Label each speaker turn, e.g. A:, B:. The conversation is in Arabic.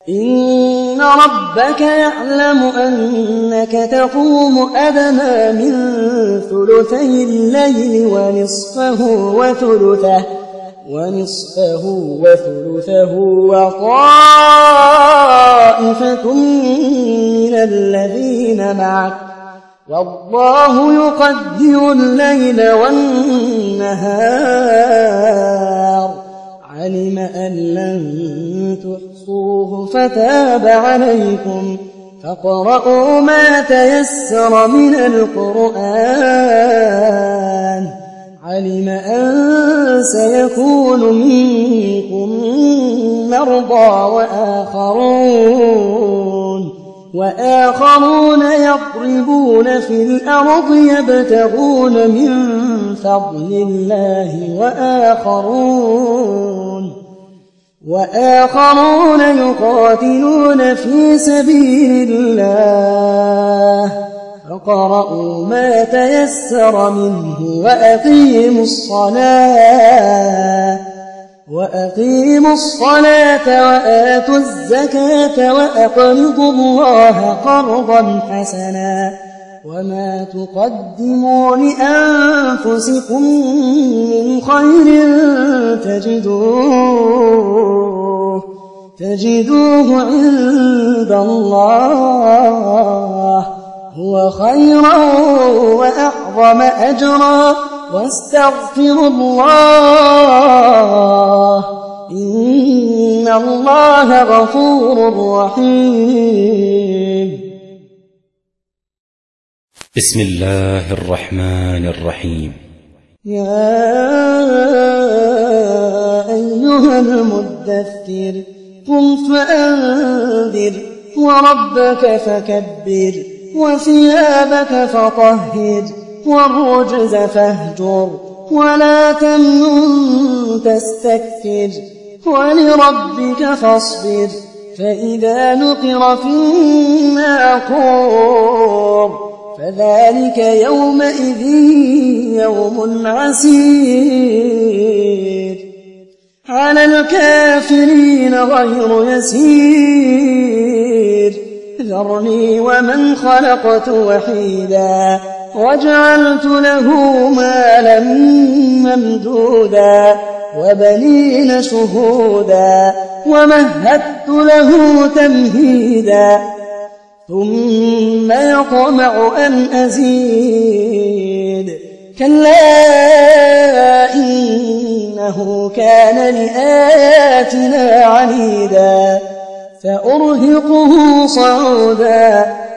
A: إن ربك يعلم أنك تقوم أدنى من ثلثي الليل ونصفه وثلثه وطائفة من الذين معك والله يقدر الليل والنهار علم أن لن تحصوه فتاب عليكم فاقرؤوا ما تيسر من القرآن علم أن سيكون منكم مرضى وآخرون يضربون في الأرض يبتغون من فضل الله وآخرون يقاتلون في سبيل الله فاقرؤوا ما تيسر منه وأقيموا الصلاة وآتوا الزكاة وأقرضوا الله قرضا حسنا وما تقدموا لأنفسكم من خير تجدوه عند الله هو خيرا وأعظم أجرا واستغفروا الله إن الله غفور رحيم.
B: بسم الله الرحمن الرحيم.
A: يا أيها المدثر قم فأنذر وربك فكبر وثيابك فطهر والرجز فاهجر ولا تمنن تستكثر ولربك فاصبر فإذا نقر في الناقور فذلك يومئذ يوم عسير على الكافرين غير يسير ذرني ومن خلقت وحيدا وجعلت له مالا ممدودا وبنين شهودا ومهدت له تمهيدا ثم يطمع أن أزيد كلا إنه كان لآياتنا عنيدا سأرهقه صعودا